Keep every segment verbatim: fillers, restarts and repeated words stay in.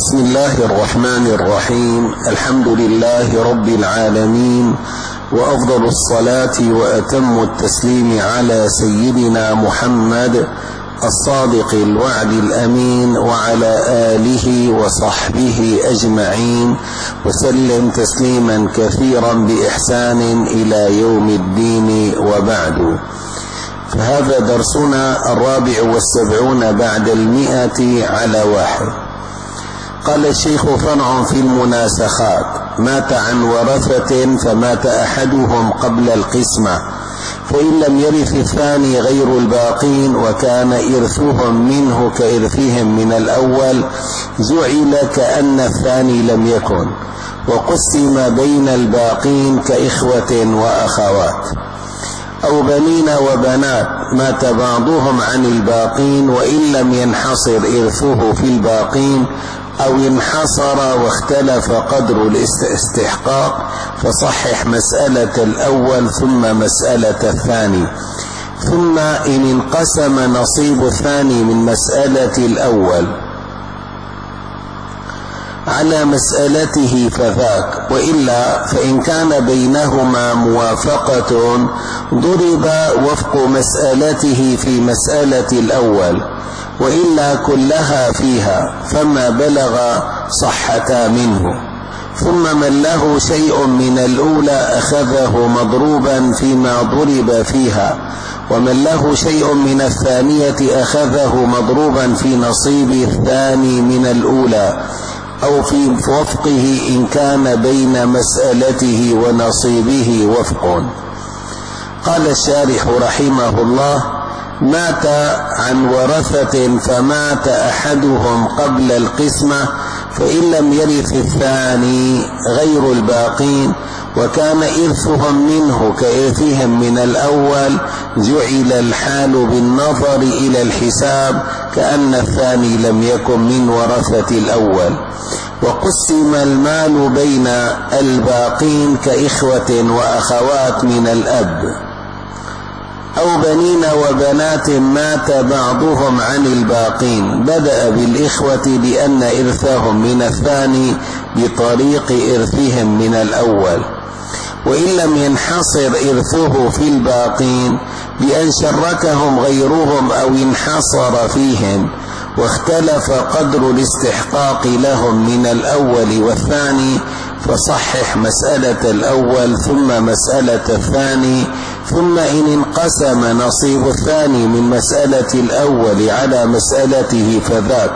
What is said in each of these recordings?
بسم الله الرحمن الرحيم. الحمد لله رب العالمين، وأفضل الصلاة وأتم التسليم على سيدنا محمد الصادق الوعد الأمين، وعلى آله وصحبه أجمعين، وسلم تسليما كثيرا بإحسان إلى يوم الدين، وبعد. فهذا درسنا الرابع والسبعون بعد المئة على واحد. قال الشيخ: فرع في المناسخات: مات عن ورثة فمات أحدهم قبل القسمة، فإن لم يرث الثاني غير الباقين وكان إرثهم منه كإرثهم من الأول، جعل كأن الثاني لم يكن، وقسم بين الباقين كإخوة وأخوات. أو بنين وبنات مات بعضهم عن الباقين وإن لم ينحصر إرثه في الباقين، أو انحصر واختلف قدر الاستحقاق، فصحح مسألة الأول ثم مسألة الثاني. ثم إن انقسم نصيب الثاني من مسألة الأول على مسألته فذاك، وإلا فإن كان بينهما موافقة ضرب وفق مسألته في مسألة الأول، وإلا كلها فيها، فما بلغ صحتا منه. ثم من له شيء من الأولى أخذه مضروبا فيما ضرب فيها، ومن له شيء من الثانية أخذه مضروبا في نصيب الثاني من الأولى، أو في وفقه إن كان بين مسألته ونصيبه وفق. قال الشارح رحمه الله: مات عن ورثة فمات أحدهم قبل القسمة، فإن لم يرث الثاني غير الباقين وكان إرثهم منه كإرثهم من الأول، جعل الحال بالنظر إلى الحساب كأن الثاني لم يكن من ورثة الأول، وقسم المال بين الباقين كإخوة وأخوات من الأب. أو بنين وبنات مات بعضهم عن الباقين، بدأ بالإخوة لأن إرثهم من الثاني بطريق إرثهم من الأول، وإن لم ينحصر إرثه في الباقين بأن شركهم غيرهم أو انحصر فيهم، واختلف قدر الاستحقاق لهم من الأول والثاني، فصحح مسألة الأول ثم مسألة الثاني. ثم إن انقسم نصيب الثاني من مسألة الأول على مسألته فذاك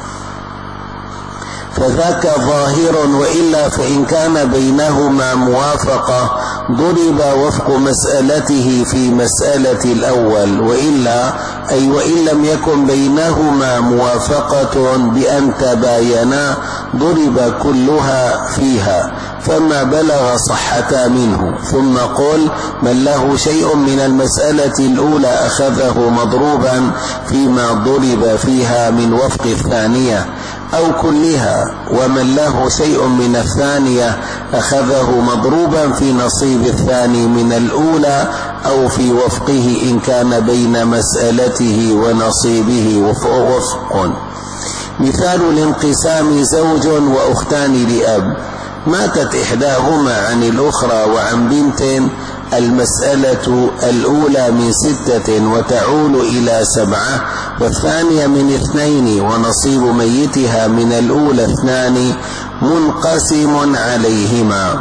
فذاك ظاهر، وإلا فإن كان بينهما موافقة ضرب وفق مسألته في مسألة الأول، وإلا أي وإن لم يكن بينهما موافقة بأن تباينا ضرب كلها فيها، فما بلغ صحتا منه. ثم قل: من له شيء من المسألة الأولى أخذه مضروبا فيما ضرب فيها من وفق الثانية أو كلها، ومن له شيء من الثانية أخذه مضروبا في نصيب الثاني من الأولى أو في وفقه إن كان بين مسألته ونصيبه وفق. مثال الانقسام: زوج وأختان لأب، ماتت إحداهما عن الأخرى وعن بنت، المسألة الأولى من ستة وتعول إلى سبعة، والثانية من اثنين ونصيب ميتها من الأولى اثنان، منقسم عليهما.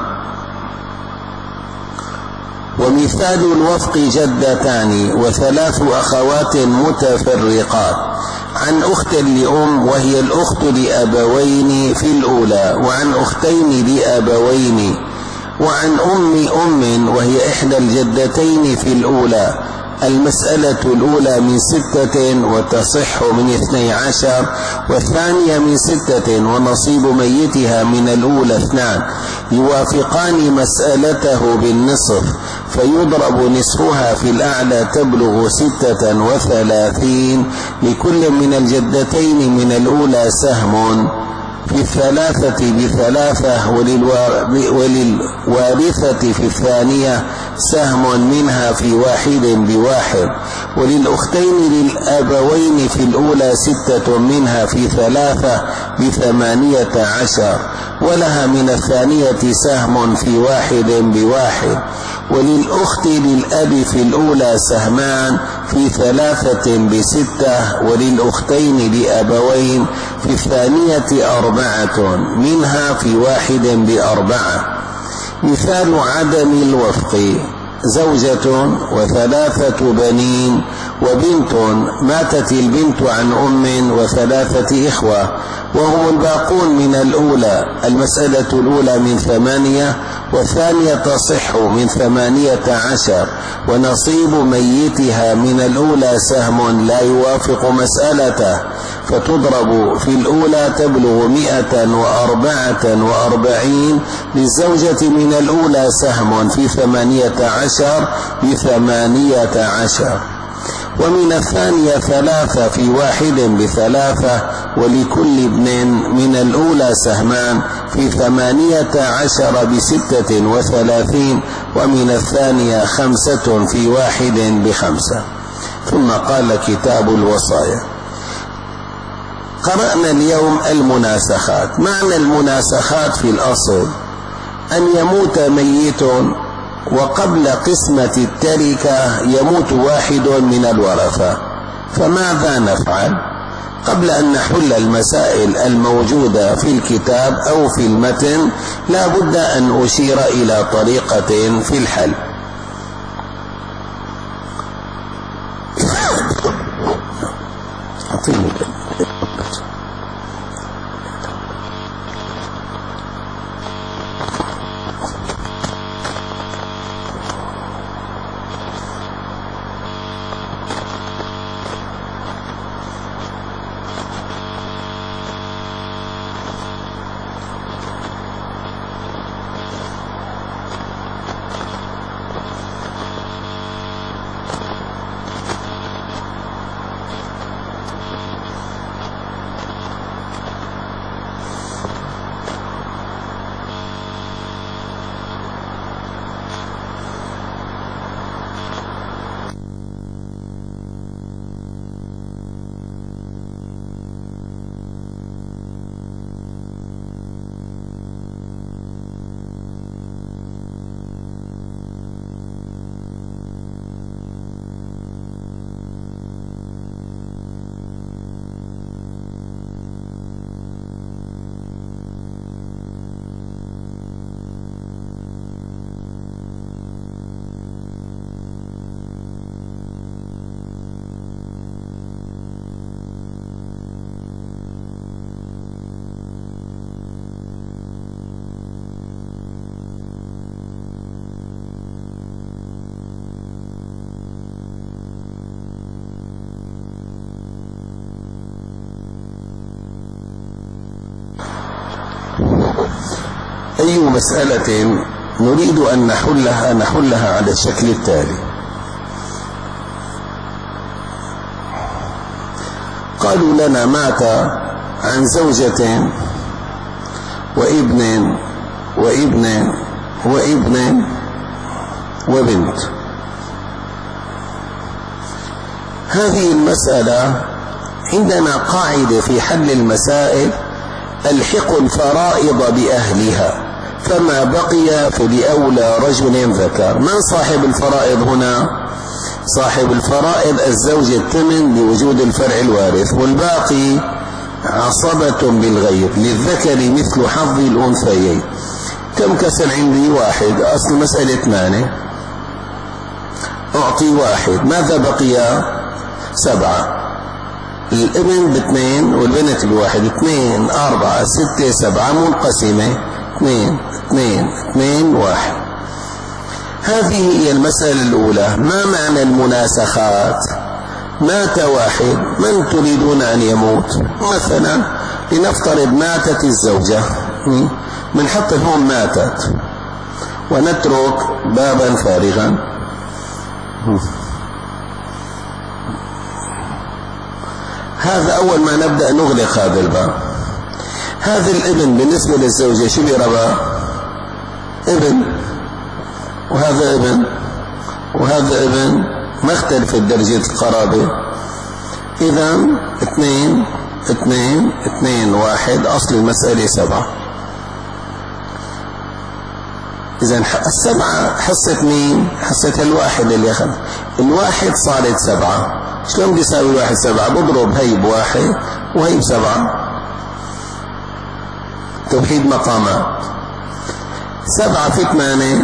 ومثال الوفق: جدتان وثلاث أخوات متفرقات، عن أخت لأم وهي الأخت لأبوين في الأولى، وعن أختين لأبوين، وعن أم أم وهي إحدى الجدتين في الأولى، المسألة الأولى من ستة وتصح من اثني عشر، والثانية من ستة ونصيب ميتها من الأولى اثنان، يوافقان مسألته بالنصف، فيضرب نصفها في الأعلى تبلغ ستة وثلاثين، لكل من الجدتين من الأولى سهم، في الثلاثة بثلاثة، وللوارثة في الثانية سهم منها في واحد بواحد، وللأختين للأبوين في الأولى ستة منها في ثلاثة بثمانية عشر، ولها من الثانية سهم في واحد بواحد، وللأخت للأب في الأولى سهمان في ثلاثة بستة، وللأختين لأبوين في الثانية أربعة منها في واحد بأربعة. مثال عدم الوفق: زوجة وثلاثة بنين وبنت، ماتت البنت عن أم وثلاثة إخوة وهم الباقون من الأولى. المسألة الأولى من ثمانية والثانية تصح من ثمانية عشر، ونصيب ميتها من الأولى سهم لا يوافق مسألته، فتضرب في الأولى تبلغ مئة وأربعة وأربعين، للزوجة من الأولى سهم في ثمانية عشر بثمانية عشر، ومن الثانية ثلاثة في واحد بثلاثة، ولكل ابن من الأولى سهمان في ثمانية عشر بستة وثلاثين، ومن الثانية خمسة في واحد بخمسة. ثم قال كتاب الوصايا. قرأنا اليوم المناسخات. معنى المناسخات في الأصل أن يموت ميت وقبل قسمة التركة يموت واحد من الورثة، فماذا نفعل؟ قبل أن نحل المسائل الموجودة في الكتاب أو في المتن لا بد أن أشير إلى طريقة في الحل. أي مسألة نريد أن نحلها نحلها على الشكل التالي. قالوا لنا مات عن زوجة وابن وابن وابن وبنت. هذه المسألة عندنا قاعدة في حل المسائل: الحق الفرائض بأهلها، فما بقي فلأولى رجل ذكر. من صاحب الفرائض هنا؟ صاحب الفرائض الزوج الثمن لوجود الفرع الوارث، والباقي عصبة بالغير، للذكر مثل حظ الأنثيين. كم كسر عندي؟ واحد. أصل مسألة ثمانية، أعطي واحد، ماذا بقي؟ سبعة. الابن باثنين والبنت بواحد، اثنين أربعة ستة سبعة منقسمة، اثنين اثنين اثنين واحد. هذه هي المسألة الأولى. ما معنى المناسخات؟ مات واحد، من تريدون أن يموت؟ مثلا لنفترض ماتت الزوجة، بنحط هون ماتت ونترك بابا فارغا. هذا أول ما نبدأ نغلق هذا الباب. هذا الابن بالنسبة للزوجة شو بيربى؟ ابن، وهذا ابن، وهذا ابن، ما اختلفت درجة القرابة. إذا اثنين اثنين اثنين واحد، أصل المسألة سبعة. إذا السبعة حصة مين؟ حصة الواحد اللي أخذ الواحد صارت سبعة. شلون بدي يساوي الواحد سبعة؟ بضرب هي بواحد وهي بسبعة، توحيد مقامات. سبعة في ثمانية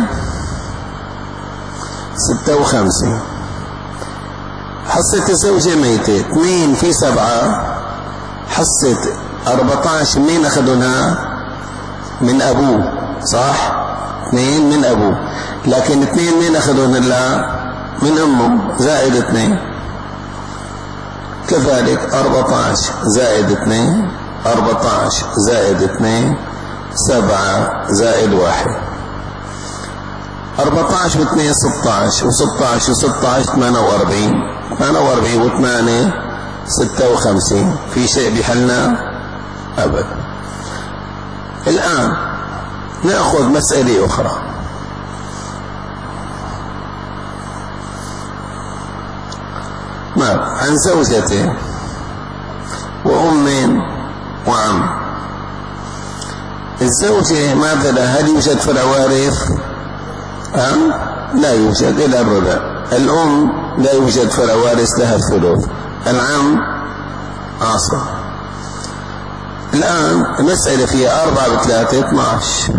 ستة وخمسين. حصة الزوجة ميتة. اثنين في سبعة حصة أربعة عشر. منين أخذونها؟ من أبوه، صح؟ اثنين من أبوه، لكن اثنين منين أخذون؟ لا، من أمه، زائد اثنين. كذلك أربعة عشر زائد اثنين، أربعة عشر زائد اثنين، سبعة زائد واحد. أربعة عشر واثنين ستة عشر، وستة عشر وستة عشر ثمانية وأربعين، ثمانية وأربعين وثمانية ستة وخمسين. في شيء بحلنا؟ أبدا. الآن نأخذ مسألة أخرى. ما عن زوجته وأم وعم. الزوجة ماذا؟ هل يوجد فرع وارث؟ أم لا يوجد إلا الربع. الأم لا يوجد فرع وارث، لها الثلث. العم عاصر. الآن المسألة فيها أربعة بثلاثة اثناعش.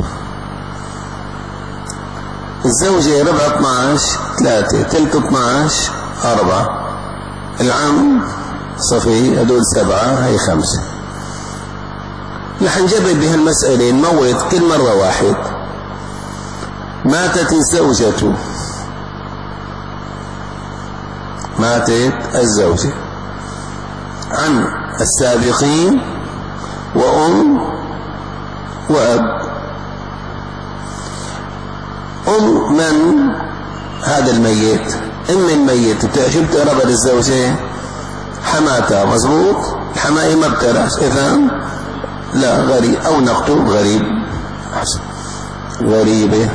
الزوجة ربع اثناعش ثلاثة، تلت اثناعش أربعة. العم صفي هدول سبعة، هي خمسة. نحن نجرب بهالمسألة نموت كل مرة واحد. ماتت الزوجة، ماتت الزوجة عن السابقين وأم وأب. أم من هذا الميت؟ أم الميت شو بتقرب للزوجة؟ حماتها، مظبوط؟ الحماية ما بتقرأش، إذا لا غريب، أو نكتب غريب، غريبة.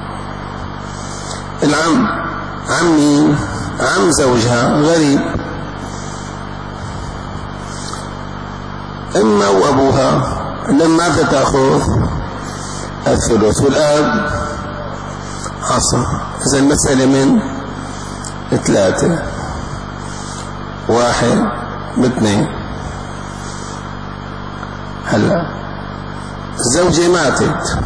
العم، عمي، عم زوجها غريب. أما وأبوها لما تأخذ الثلث، والآب عصر. إذا المسألة من ثلاثة، واحد باثنين. هلا الزوجة ماتت،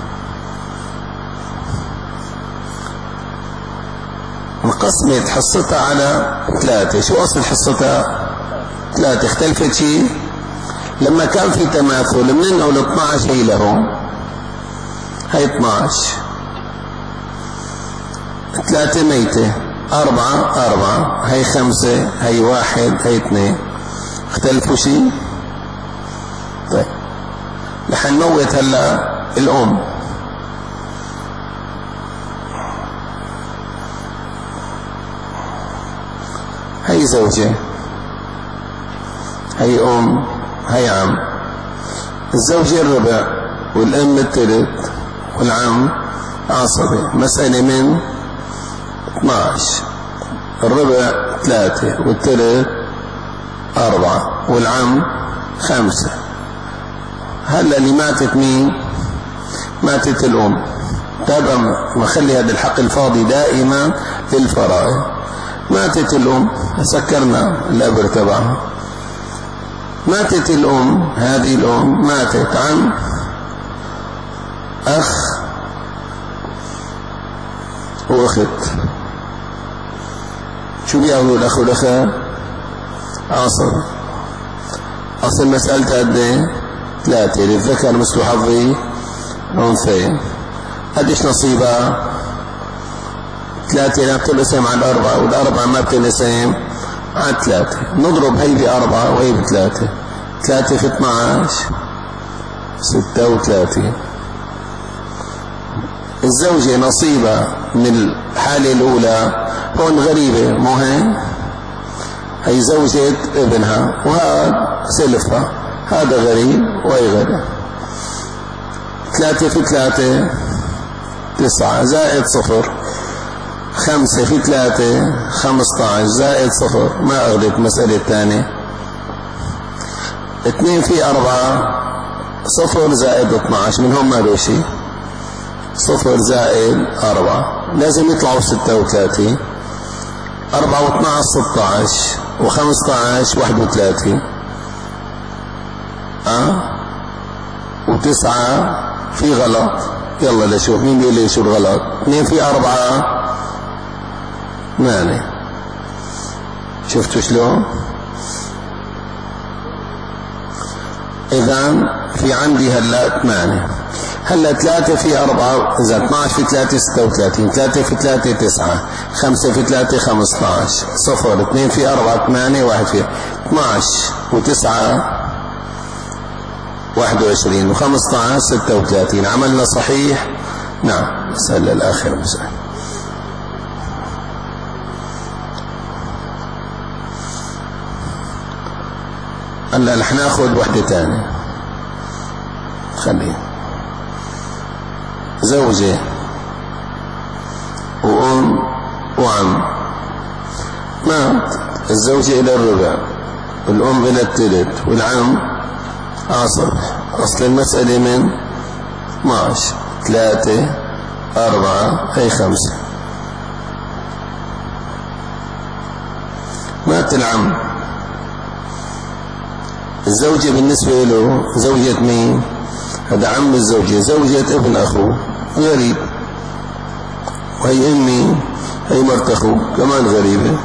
انقسمت حصتها على ثلاثة. شو أصل حصتها؟ ثلاثة. اختلفت شيء؟ لما كان في تماثل من نقول اثناعش هي له، هي اثناعش. ثلاثة ميتة، أربعة أربعة، هي خمسة، هي واحد، هي اثنين. اختلفوا شيء؟ طيب نحن نموت هلا الأم. هي زوجة، هي أم، هي عم. الزوجة الربع والأم الثلث والعم عصبي. مسألة من اثناعش. الربع ثلاثة والثلث أربعة والعم خمسة. هلا اللي ماتت مين؟ ماتت الأم. تابع مخلي هذا الحق الفاضي دائما للفرائض. ماتت الأم، سكرنا الأبر تبعها. ماتت الأم، هذه الأم ماتت عن أخ وأخت. شو بيعملوا الأخ والأخت؟ عصر. أصل مسألة قد ايه؟ ثلاثة. للذكر مثل حظ الأنثيين. قديش نصيبها؟ ثلاثة. لا بتنقسم على الأربعة، والأربعة ما بتنقسم على ثلاثة. نضرب هي بأربعة وهي بثلاثة. ثلاثة في اثناعش ستة وثلاثين. الزوجة نصيبها من الحالة الأولى هون غريبة، مو هين؟ هي زوجة ابنها وهذا سلفها، هذا غريب وهي غريب. ثلاثة في ثلاثة تسعة، زائد صفر خمسة في ثلاثة خمسطعش زائد صفر، ما أغلق المسألة الثانية. اثنين في أربعة صفر زائد اثناعش، من هم ما شيء، صفر زائد أربعة لازم يطلعوا ستة وثلاثين. أربعة واثناعش ستطعش، وخمسطعش واحد وثلاثين، أه؟ وتسعة في غلط. يلا لشوف مين بيقول لي شو الغلط. اثنين في أربعة ثمانية. شفتوا شلون؟ إذا في عندي هلا ثمانية، هلا ثلاثة في أربعة، إذا اثناعش في ثلاثة ستة وثلاثين، ثلاثة في ثلاثة تسعة، خمسة في ثلاثة خمسطعش، صفر، اثنين في أربعة ثمانية، واحد في اثناعش وتسعة واحد وعشرين، وخمسطعش ستة وثلاثين. عملنا صحيح؟ نعم. مسألة الآخر مسألة. هلا رح ناخذ وحدة ثانية. خلينا زوجة وأم وعم، مات الزوجة إلى الربع، والأم إلى الثلث، والعم عصب. أصل المسألة من اثناعش، ثلاثة، أربعة، هي خمسة. مات العم، الزوجة بالنسبة له زوجة مين؟ هذا عم الزوجة، زوجة ابن أخوه غريب، وهي أمي، هي مرت أخوه كمان غريبة.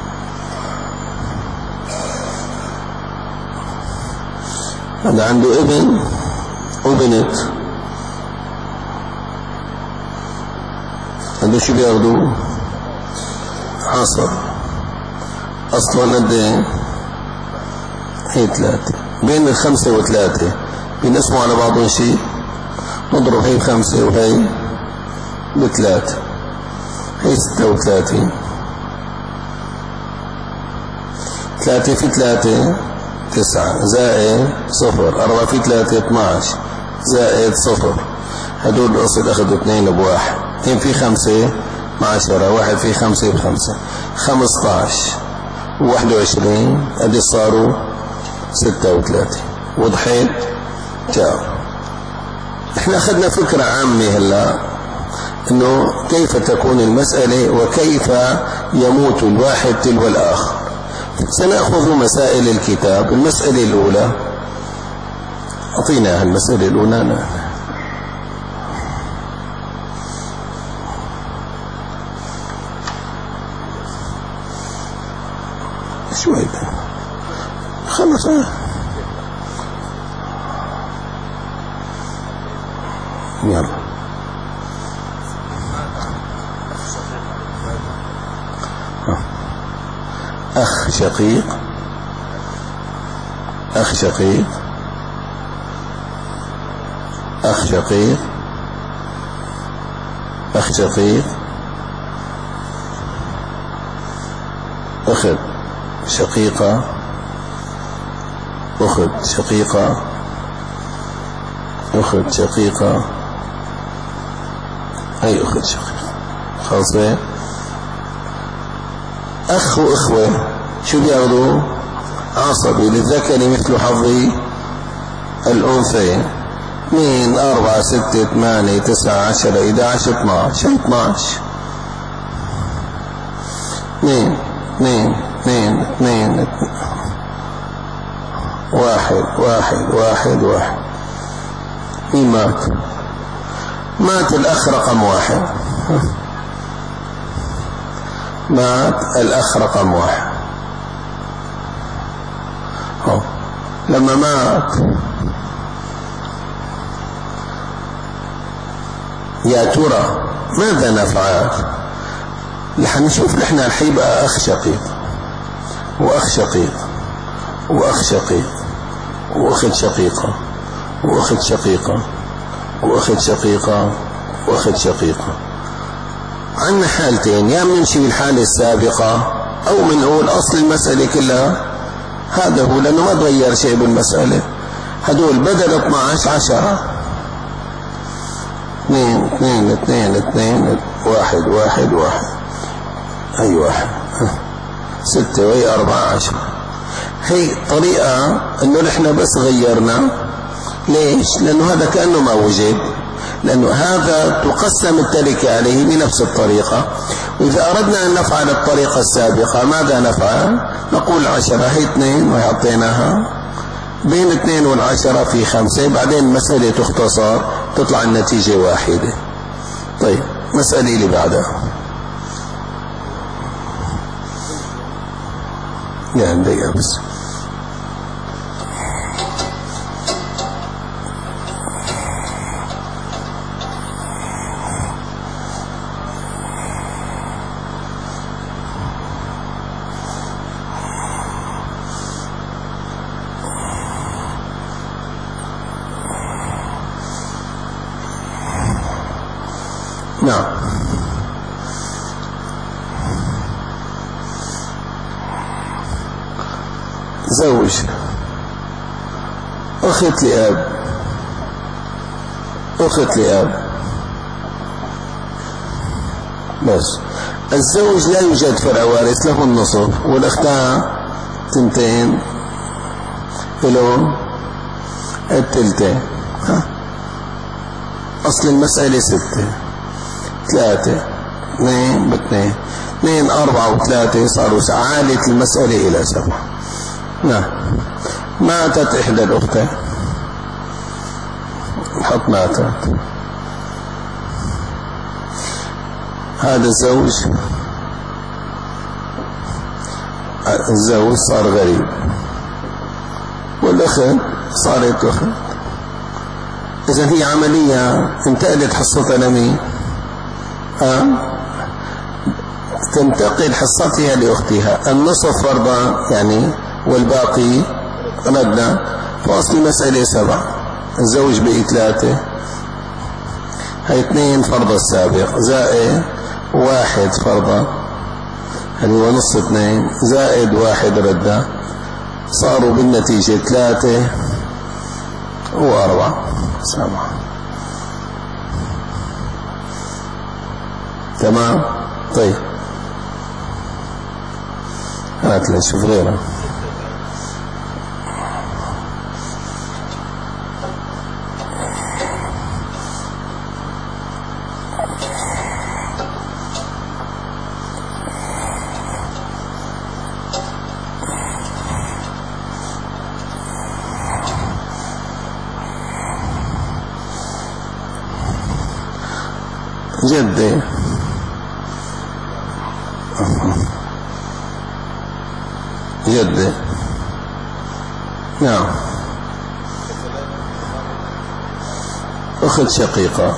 هذا عنده ابن وبنت، هذا شو بياخدوه؟ عصر. أصلا قد ايه؟ هي ثلاثة. بين الخمسة وثلاثة بينقسموا على بعضهم شيء، نضرب هي بخمسة وهي بثلاثة، هي ستة وثلاثين. ثلاثة في ثلاثة تسعة زائد صفر، أربعة في ثلاثة اثناعش زائد صفر. هدول الأصل أخذوا اثنين بواحد، اثنين في خمسة عشرة، واحد في خمسة بخمسة، خمسطعش وواحد وعشرين، هذي صاروا ستة وثلاثين. وضحت؟ جاء. احنا أخذنا فكرة عامة هلا انه كيف تكون المسألة وكيف يموت الواحد تلو الآخر. سنأخذ مسائل الكتاب. المسألة الأولى، أعطينا المسألة الأولى. نعم. شو هيدا؟ خلص. يلا. أخ شقيق، أخ شقيق، أخ شقيق، أخ شقيق، أخت شقيقة، أخت شقيقة، أخت شقيقة، أي أخت شقيقة. خلاص بيه. أخ وإخوة شو بياخذوا؟ عصبي، للذكر مثل حظ الأنثيين. اثنين، أربعة، ستة، ثمانية، تسعة، عشرة، إحدى عشر، اثناعش، هي اثناعش. اثنين اثنين اثنين اثنين واحد واحد واحد واحد. مين مات؟ مات الأخ رقم واحد. مات الأخ رقم واحد. هو. لما مات يا ترى ماذا نفعل؟ نحن نشوف نحن الحين بقى أخ شقيق وأخ شقيق وأخ شقيق وأخت شقيقة وأخت شقيقة وأخت شقيقة وأخت شقيقة. عندنا حالتين، يا بنمشي بالحالة السابقة أو بنقول أصل المسألة كلها هذا هو، لأنه ما تغير شيء بالمسألة. هدول بدل اثناعش عشرة. اثنين اثنين اثنين اثنين واحد واحد واحد. هي واحد ستة وهي أربعة عشر. هي طريقة انه نحن بس غيرنا. ليش؟ لانه هذا كأنه ما وجد، لانه هذا تقسم التركة عليه بنفس الطريقة. واذا اردنا ان نفعل الطريقة السابقة ماذا نفعل؟ نقول عشرة هي اثنين وحطيناها بين اثنين والعشرة في خمسة، بعدين المسألة تختصر تطلع النتيجة واحدة. طيب مسألة اللي بعدها يعني دقيقة بس. نعم. زوج أخت لأب أخت لأب بس. الزوج لا يوجد فرع وارث له النصف، والأختان تنتين لهم التلتين. أصل المسألة ستة ثلاثة اثنين باثنين اثنين أربعة وثلاثة صاروا عالت المسألة إلى سبعة. نعم. ماتت إحدى الأختين، نحط ماتت. هذا الزوج الزوج صار غريب، والأخت صارت أخت. إذن هي عملية انتقلت حصتها لمين؟ آه؟ تنتقل حصتها لأختها النصف فرضا يعني، والباقي ردنا. فأصل المسألة سبعة، الزوج بقي ثلاثة، هي اثنين فرض السابق زائد واحد فرضا اللي هو نص اثنين زائد واحد ردا، صاروا بالنتيجة ثلاثة وأربعة سبعة. تمام. طيب هات لي شوف غيرها. جدي جدي نعم. أخت شقيقة،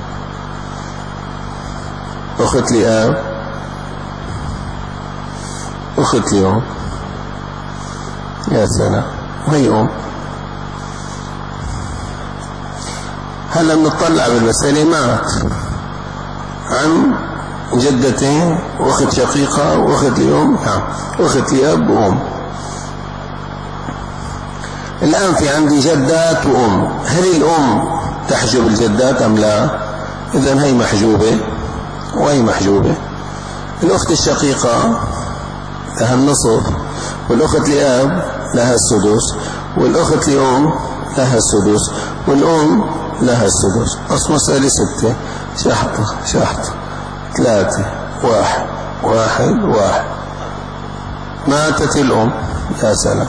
أخت لأب، أخت لأم. يا سلام. هي أم. هلا بنطلع بالمسألة مات عن جدتين واخت شقيقة واخت لأم. نعم. واخت لأب وأم. الآن في عندي جدات وأم، هل الأم تحجب الجدات أم لا؟ إذن هي محجوبة وهي محجوبة. الأخت الشقيقة لها النصف، والأخت لأب لها السدس، والأخت لأم لها السدس، والأم لها السدس. أصل مسألة ستة. شحطة شحطة ثلاثة واحد واحد واحد. ماتت الأم. يا سلام.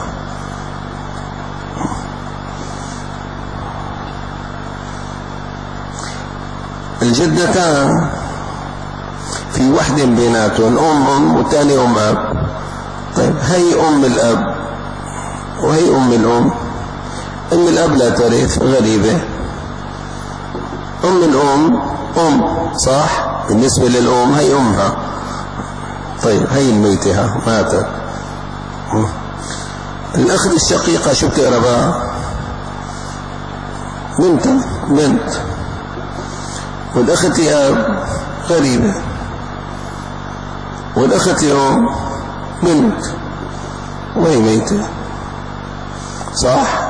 الجدتان في وحدة بيناتهم أم أم والثاني أم أب. طيب هي أم الأب وهي أم الأم. أم الأب لا ترث، غريبة. أم الأم أم صح، بالنسبة للأم هي أمها. طيب هي الميتة ماتت. الأخت الشقيقة شو بتقرا بقى؟ بنت بنت. والأخت لأب غريبة، والأخت لأم بنت وهي ميتة صح.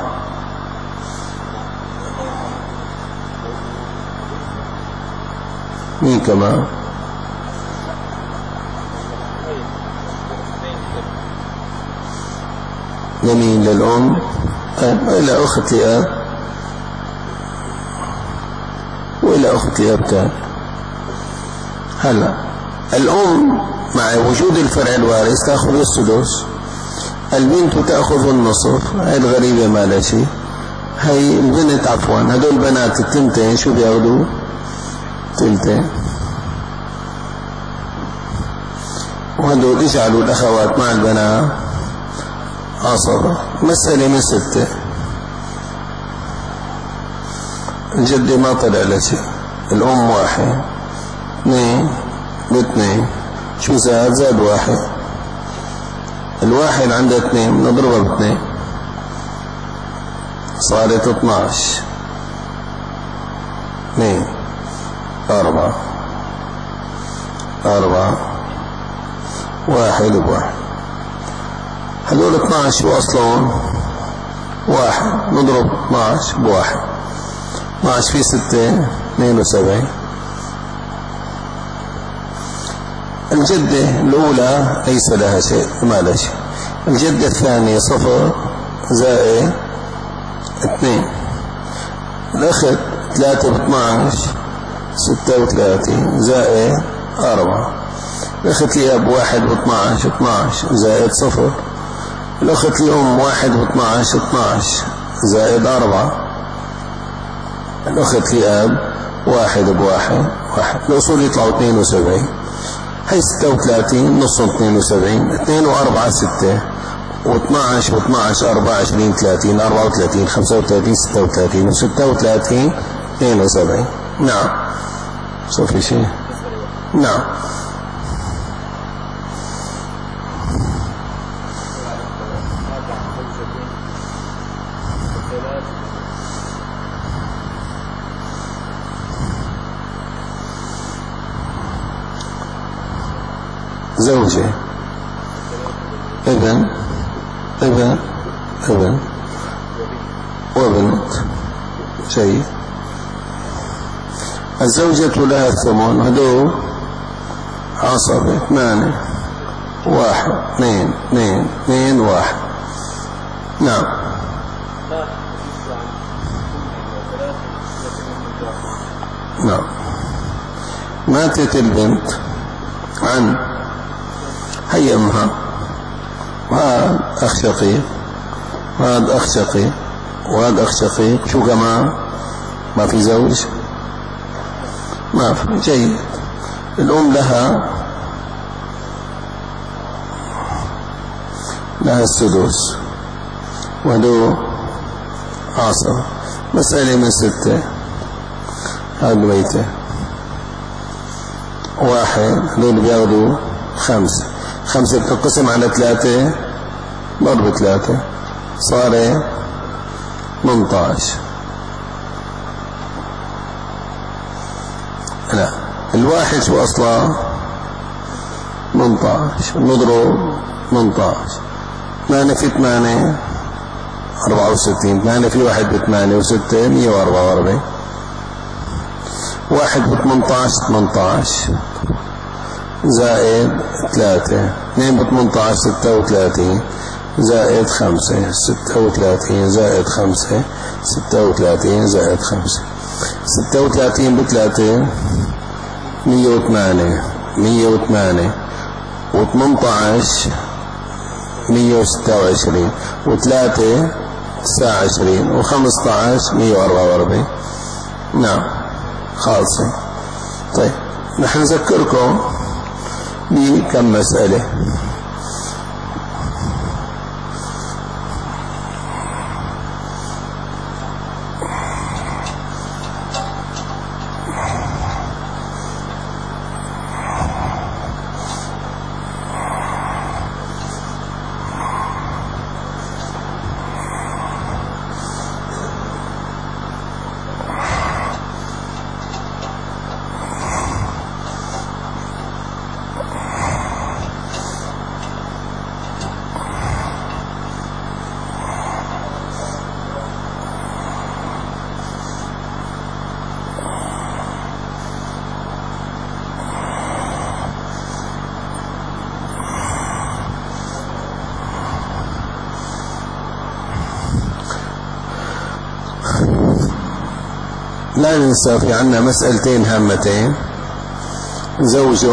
مين كمان؟ لمين؟ للأم إلى أخت لأب وإلى أخت لأب تاني. هلا الأم مع وجود الفرع الوارث تأخذ السدس، البنت تأخذ النصف. هاي الغريبة ما لا شيء. هاي البنت عفوا هدول بنات التنتين شو بياخذوا؟ تنتين. وهدول يجعلوا الأخوات مع البنات عصبة. مسألة من ستة. الجدة ما طلع لها شيء. الأم واحد اثنين باثنين شو زاد؟ زاد واحد. الواحد عندها اثنين نضربها باثنين صارت اثناش. اثنين أربعة أربعة واحد بواحد. هذول اثناش شو أصلهم؟ واحد نضرب اثناش بواحد. اثناش في ستة اثنين وسبعين. الجدة الأولى ليس لها شيء ما لها شيء. الجدة الثانية صفر زائد اثنين. الأخت ثلاثة باثناش ستة وثلاثين زائد أربعة. الأخت لأب واحد باثناش اثناش زائد صفر. الأخت لأم واحد باثناش اثناش زائد أربعة. الأخت لأب واحد بواحد واحد. الأصول يطلعوا اثنين وسبعين. هي ستة وثلاثين نص اثنين وسبعين. اثنين وأربعة ستة واثناش واثناش أربعة عشرين ثلاثين أربعة وثلاثين خمسة وثلاثين ستة وثلاثين وستة وثلاثين اثنين وسبعين. نعم صفي شيء. نعم زوجة ابن ابن ابن وبنت شيء. الزوجة لها الثمن. هدول عصبة ثمانية واحد اثنين اثنين اثنين واحد. نعم نعم. ماتت البنت عن هي أمها وهذا أخ شقيق وهذا أخ شقيق وهذا أخ شقيق. شو كمان؟ ما في زوج؟ ما في. جيد. الأم لها لها السدس وهدو عاصر. مسألة من ستة. هذا بيته واحد. هدول بياخدوا خمسة. خمسة بتنقسم على ثلاثة ضرب ثلاثة صار ثمانية. لا الواحد شو أصلا؟ ثمانية. نضرب ثمانية. ثمانية في ثمانية أربعة وستين. ثمانية في واحد بثمانية وستة مية وأربعة وأربعين. واحد بثمانية ثمانية زائد ثلاثة. اثنين بثمانية ستة وثلاثين زائد خمسة. ستة وثلاثين زائد خمسة ستة وثلاثين زائد خمسة. ستة وثلاثين بثلاثة مية وثمانية. مية وثمانية وثمانية عشر مية وستة وعشرين وثلاثة تسعة وعشرين وخمسة عشر مية وأربعة وأربعين. نعم خالصين. طيب نحن نذكركم بكم مسألة. لا ننسى في عنا مسألتين هامتين: زوج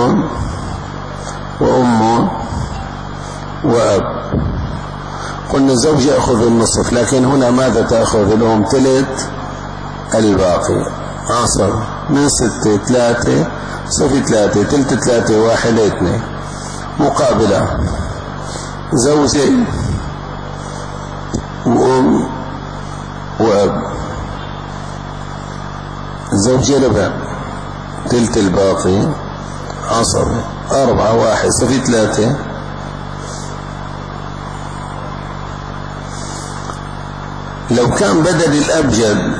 وأم وأب. قلنا الزوج يأخذ النصف، لكن هنا ماذا تأخذ الأم؟ تلت الباقي. عصر من ستة ثلاثة صفي ثلاثة، تلت ثلاثة واحد اثنين. مقابلة زوجي وأم وأب. الزوجة ربع، تلت الباقي عصر. أربعة واحد صفي ثلاثة. لو كان بدل الأبجد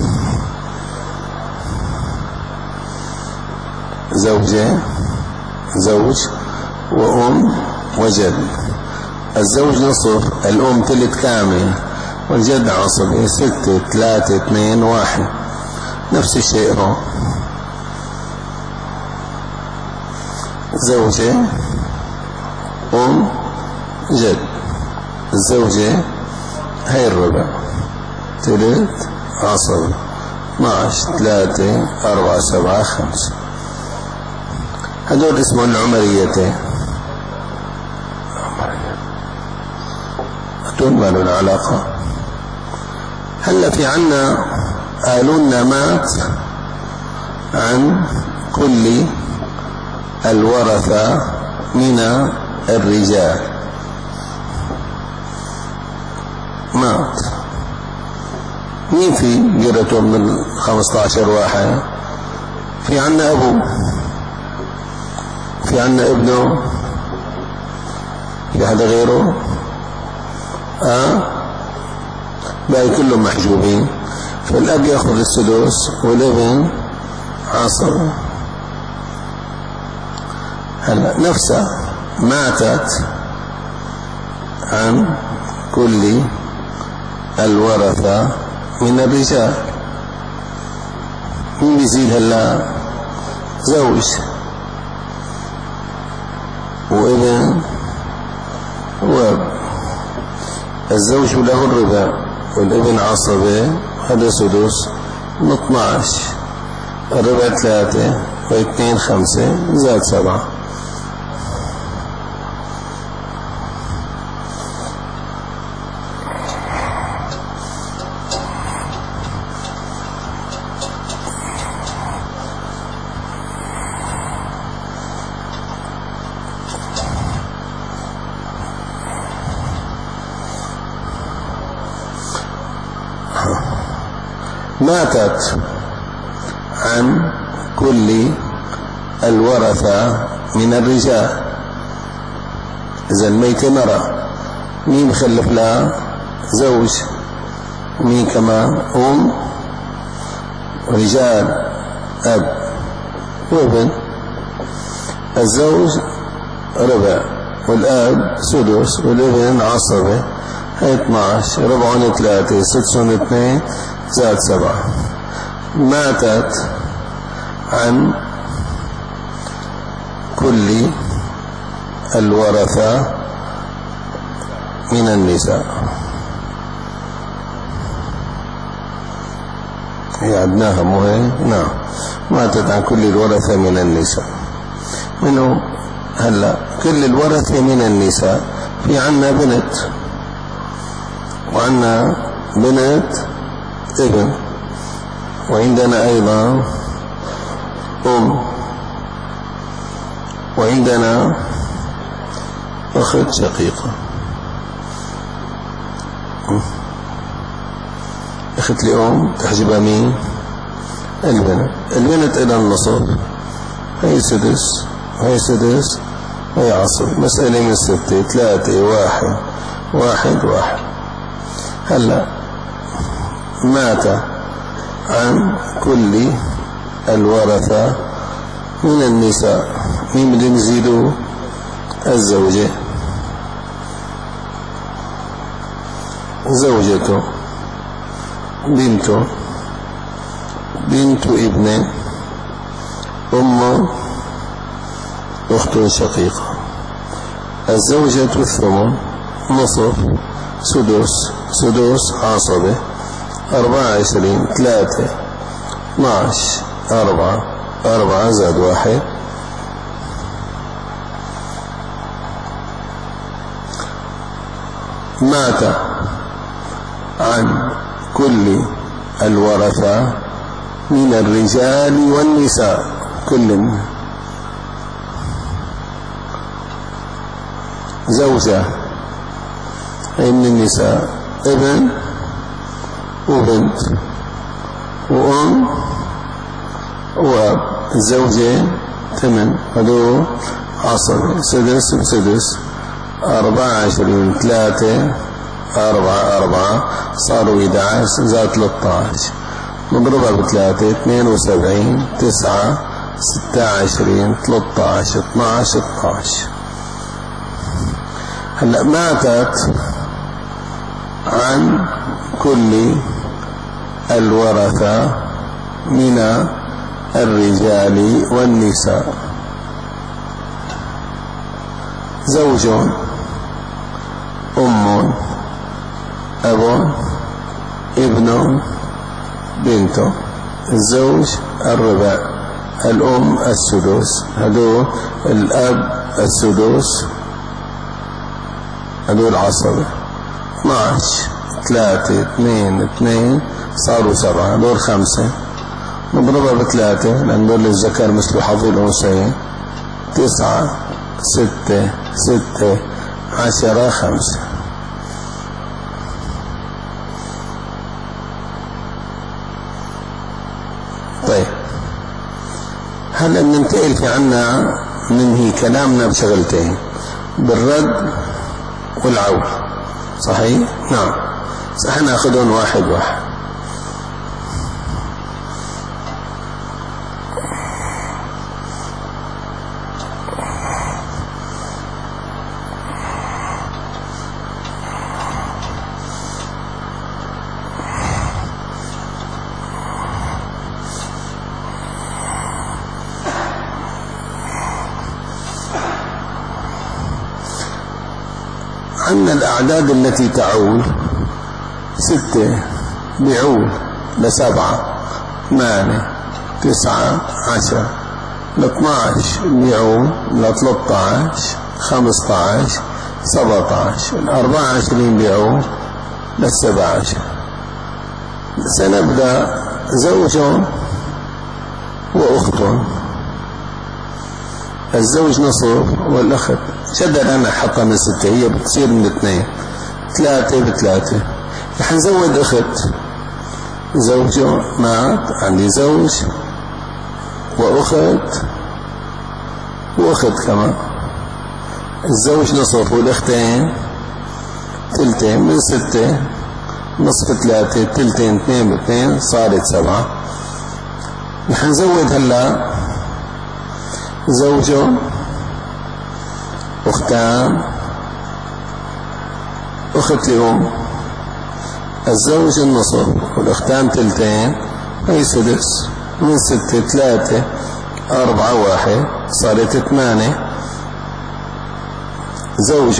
زوجة زوج وأم وجد، الزوج نصف، الأم تلت كامل، والجد عصبي. ستة ثلاثة اثنين واحد. نفس الشيء هو زوجة أم جد. الزوجة هاي الربع، تلت عصبي. اثناشر ثلاثة أربعة سبعة خمسة. هدول اسمه العمريتين. هدول ما لهم علاقة. هلا في عنا قالوا مات عن كل الورثة من الرجال. مات مين في جرته من خمسة عشر واحد؟ في عنا أبو، في عنا ابنه، في حدا غيره؟ آه باقي كلهم محجوبين. فالأب يأخذ السدس والابن عصر. هلا نفسها ماتت عن كل الورثة من الرجال. مين بيزيد هلا؟ زوج وابن واب. الزوج له الربع والابن عصبة، هذا سدس من اثناشر. الربع ثلاثة واثنين خمسة، زاد سبعة. ماتت عن كل الورثة من الرجال. إذا الميتة مرة، مين مخلف لها؟ زوج. مين كمان؟ أم، رجال، أب وابن. الزوج ربع والأب سدس والابن عصبة. هي اثناشر. ربعون ثلاثة سدسون اثنين زاد سبعة. ماتت عن كل الورثة من النساء. هي عدناها مهم. نعم، ماتت عن كل الورثة من النساء. منه هلا كل الورثة من النساء. في عنا بنت، وعنا بنت ابن، وعندنا أيضا أم، وعندنا أخت شقيقة. أخت لأم تحجبها مين؟ البنت. البنت إلى النصف، هي سدس هي سدس هي عصر. مسألة من ستة ثلاثة واحد واحد واحد. هلا مات عن كل الورثة من النساء. مين بدهم يزيدوا؟ الزوجة، زوجته، بنته، بنت ابنه، أمه، أخت شقيقة. الزوجة الثمن، نصف، سدس، سدس عصبة. أربعة وعشرين ثلاثة اثناعش. أربعة أربعة زائد واحد مات عن كل الورثة من الرجال والنساء كل زوجة أي من النساء، ابن وبنت وأم وأب، الزوجين ثمن، هذو عصر، سدس وسدس، أربعة عشرين، ثلاثة أربعة أربعة صاروا إحدى عشر زائد ثلاثة عشر، نضربها بثلاثة اثنين وسبعين، تسعة ستة وعشرين، ثلاثة عشر، اثنا عشر، اثنا عشر. هلا ماتت عن كل الورثة من الرجال والنساء زوج، أم، أب، ابن، بنت. الزوج الربع، الأم السدس، هدو الأب السدس، هدول العصبة. اثناعش، ثلاثة، اثنين، اثنين صاروا سبعة، هدول خمسة، نضربها بثلاثة لأن دول الذكر مثل حظ الأنثيين، تسعة، ستة، ستة، عشرة، خمسة. طيب هلا بننتقل في عنا ننهي كلامنا بشغلتين، بالرد والعول. صحيح؟ نعم. صح، ناخذهم واحد واحد. عندنا الأعداد التي تعول، ستة بيعول لسبعة، ثمانية، تسعة، عشرة، لاثناعش بيعول لثلاثة خمسة سبعة، الأربعة وعشرين بيعول للسبعة عشر. سنبدأ زوج وأخت. الزوج نصف والأخت شد أنا حطها من ستة، هي بتصير من اثنين، ثلاثة بثلاثة. رح نزود أخت، زوجه مات، عندي زوج وأخت وأخت كمان. الزوج نصف والأختين تلتين من ستة، نصف ثلاثة، تلتين اثنين باثنين صارت سبعة. رح نزود هلا زوجه، أختان، أخت لأم، الزوج النصف والأختان تلتين، أي سدس، من ستة ثلاثة أربعة واحد صارت ثمانية. زوج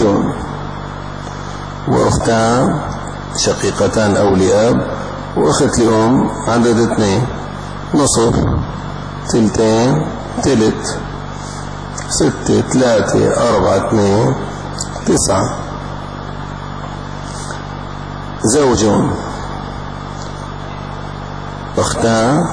وأختان شقيقتان أو لأب وأخت لأم عدد اثنين، نصف تلتين تلت، ستة ثلاثة أربعة اثنين تسعة. زوج أختان،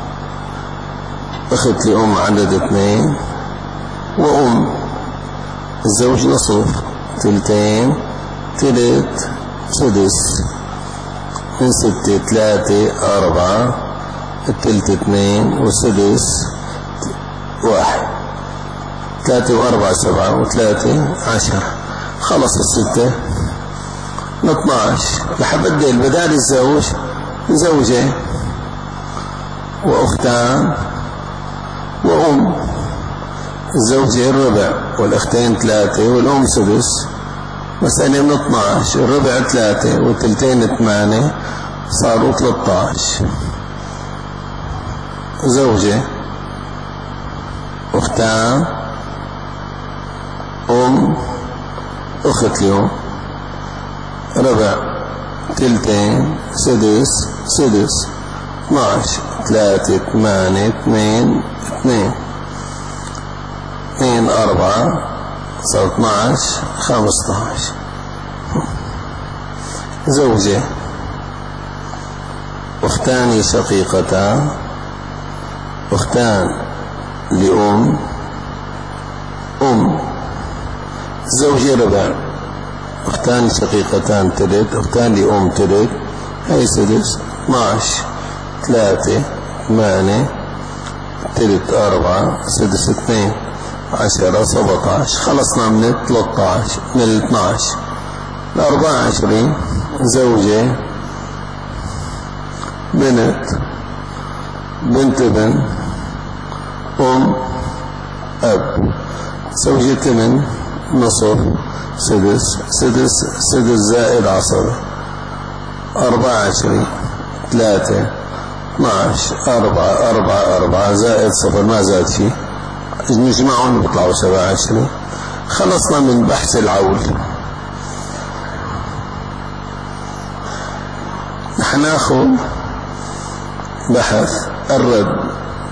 أخت لأم عدد اثنين، وأم. الزوج نصف تلتين تلت سدس، من ستة ثلاثة أربعة، التلت اثنين والسدس واحد، ثلاثة وأربعة سبعة وثلاثة عشر. خلص الستة لاثناعش. رح أبدل بدال الزوج زوجة وأختان وأم. الزوجة الربع والأختين ثلاثة والأم سدس، مسألة من اثناعش. الربع ثلاثة والتلتين ثمانية صاروا ثلاثة عشر. زوجة أختان أم أخت له، ربع تلتين سدس سدس اثناعش، ثلاثة ثمانية اثنين اثنين اثنين أربعة صار اثناعش خمسطاعش. زوجة، أختان شقيقتان، أختان لأم، أم. زوجة ربع، أختان شقيقتان تلت، أختان لأم تلت، هاي سدس. اثناعش ثلاثة ثمانية تلت أربعة سدس اثنين عشرة سبعطاعش. خلصنا من ثلاثطاعش من الاثناعش لأربعة وعشرين. زوجة، بنت، بنت ابن، أم، أب. زوجة ثمن نصف سدس سدس سدس زائد عشرة أربعة وعشرين. ثلاثة اثناعش أربعة أربعة أربعة زائد صفر ما زاد شيء، نجمعهم بيطلعوا سبعة وعشرين. خلصنا من بحث العول. نحن ناخذ بحث الرد.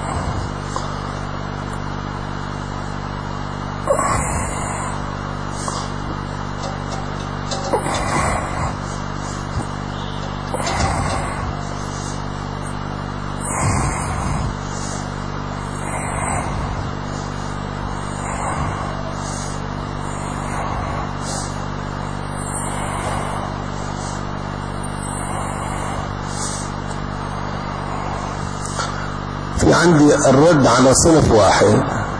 في عندي الرد على صنف واحد.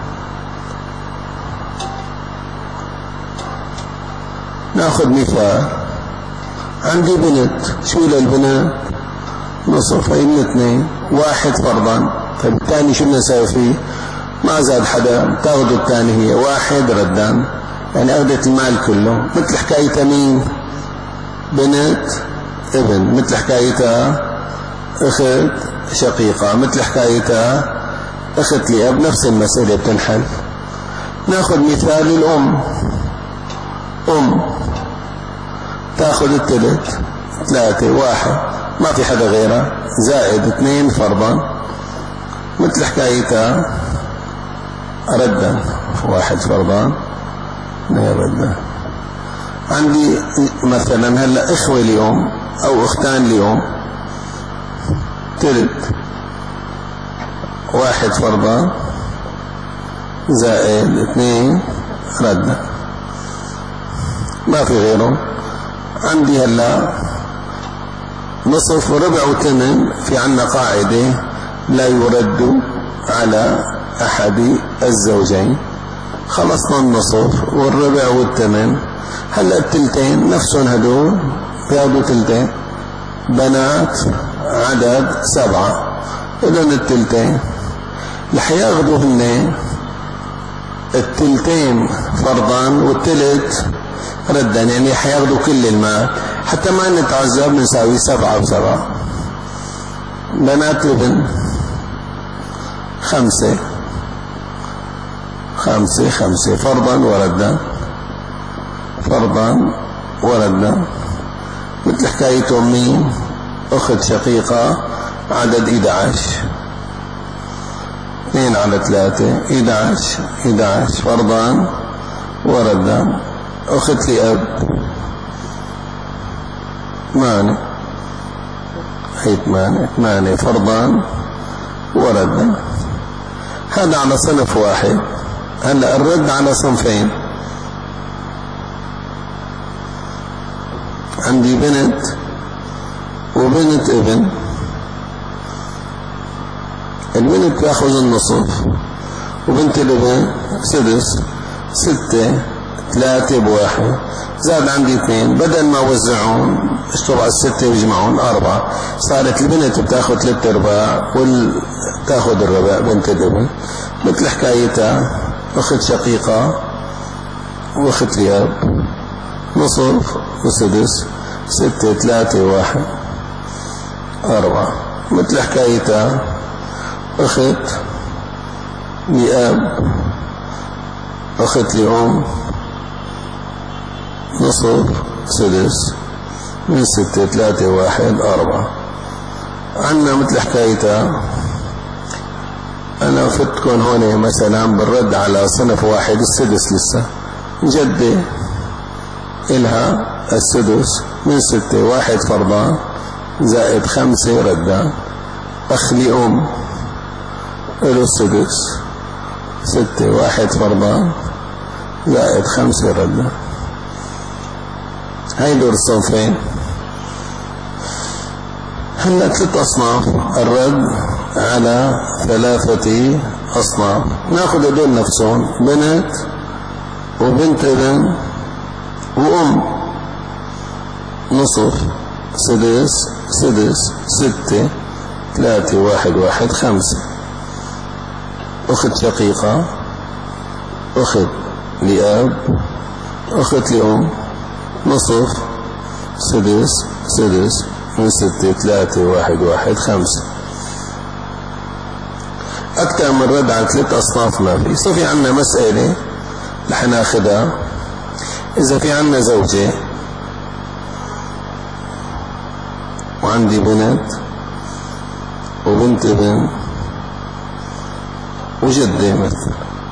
ناخذ مثال. عندي بنت، شو للبنت؟ نصف، هي من اثنين، واحد فرضا. فبالتالي شو بدنا نساوي فيه؟ ما زاد حدا، تاخذ الثاني هي واحد ردا، يعني اخذت المال كله. مثل حكايتها مين؟ بنت ابن. مثل حكايتها اخت شقيقة. مثل حكايتها اخت لأب. نفس المسألة بتنحل. ناخذ مثال الأم. أم تاخذ الثلث، ثلاثة واحد، ما في حدا غيرها، زائد اثنين فرضا. مثل حكايتها ردا، واحد فرضا اثنين ردا. عندي مثلا هلا اخوة لأم او اختان لأم، ثلث واحد فرضا زائد اثنين ردا، ما في غيره. عندي هلا نصف وربع وثمن. في عنا قاعدة لا يرد على أحد الزوجين. خلصنا النصف والربع والثمن. هلا التلتين نفسهم هدول بياخدوا تلتين. بنات عدد سبعة، إذن التلتين رح ياخدوا هن التلتين فرضا والتلت ردا، يعني حياخدوا كل المال حتى ما نتعذب. نساوي سبعة وسبعة. بنات الابن خمسة خمسة خمسة فرضا وردا، فرضا وردا. مثل حكاية أمي أخت شقيقة عدد إحدى عشر، اثنين على ثلاثة إحدى عشر إحدى عشر فرضا وردا. أخت لأب ثمانية، هي ثمانية ثمانية فرضا وردا. هذا على صنف واحد. هلا الرد على صنفين. عندي بنت وبنت ابن. البنت تاخذ النصف وبنت الابن سدس، ستة ثلاثة بواحد، زاد عندي اثنين. بدل ما وزعون اشتروا على الستة ويجمعون أربعة، صارت البنت بتاخذ ثلاث أرباع وتاخذ الربع بنت الابن. مثل حكايتها أخت شقيقة وأخت لأب، نصف وسدس، ستة ثلاثة واحد أربعة. مثل حكايتها أخت لأب أخت لأم، نصف سدس من ستة ثلاثة واحد أربعة. عنا مثل حكايتها إذا فتكون هنا مثلا بالرد على صنف واحد السدس لسه جدة إلها السدس من ستة واحد فرضان زائد خمسة ردا. أخ لأم إله السدس ستة واحد فرضان زائد خمسة ردا. هاي دور الصنفين. هلا ثلاث أصناف الرد على ثلاثة أصناف. ناخذ هدول نفسهم بنت وبنت ابن وأم نصف سدس سدس ستة ثلاثة واحد واحد خمسة. أخت شقيقة أخت لأب أخت لأم نصف سدس سدس من ستة ثلاثة واحد واحد خمسة. أكثر من رد عن ثلاث أصناف ما في. صار في عنا مسألة رح ناخذها. إذا في عنا زوجة وعندي بنت وبنت ابن وجدة مثل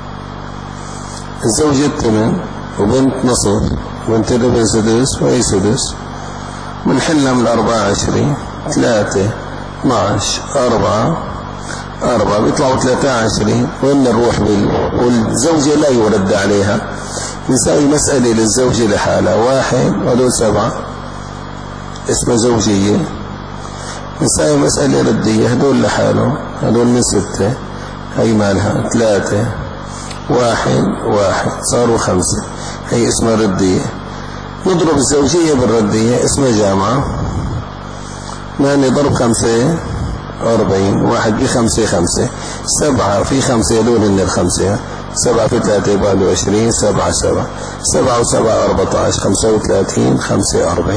الزوجة ثمن وبنت نصف بنت الابن سدس وأي سدس منحلها من أربعة عشرين ثلاثة اثناعش أربعة أربعة بيطلعوا ثلاثة عشرين. وين نروح بال... والزوجة لا يرد عليها. نساوي مسألة للزوجة لحالها واحد ودول سبعة اسمها زوجية. نساوي مسألة ردية هدول لحالهم هدول من ستة هي مالها ثلاثة واحد واحد صاروا خمسة هي اسمها ردية. نضرب الزوجية بالردية اسمها جامعة. ما نضرب خمسة أربعين واحد بخمسة خمسة سبعة في خمسة هدول هن الخمسة سبعة في ثلاثة يبقى له عشرين سبعة سبعة سبعة وسبعة أربعة عشر خمسة وثلاثين خمسة أربعين.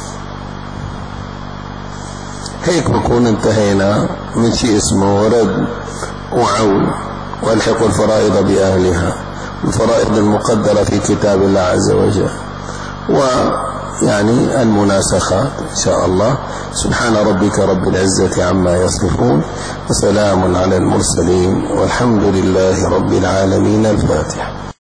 هيك بكون انتهينا من شيء اسمه رد وعول. والحق الفرائض بأهلها الفرائض المقدرة في كتاب الله عز وجل ويعني المناسخات إن شاء الله. سبحان ربك رب العزة عما يصفون وسلام على المرسلين والحمد لله رب العالمين. الفاتحة.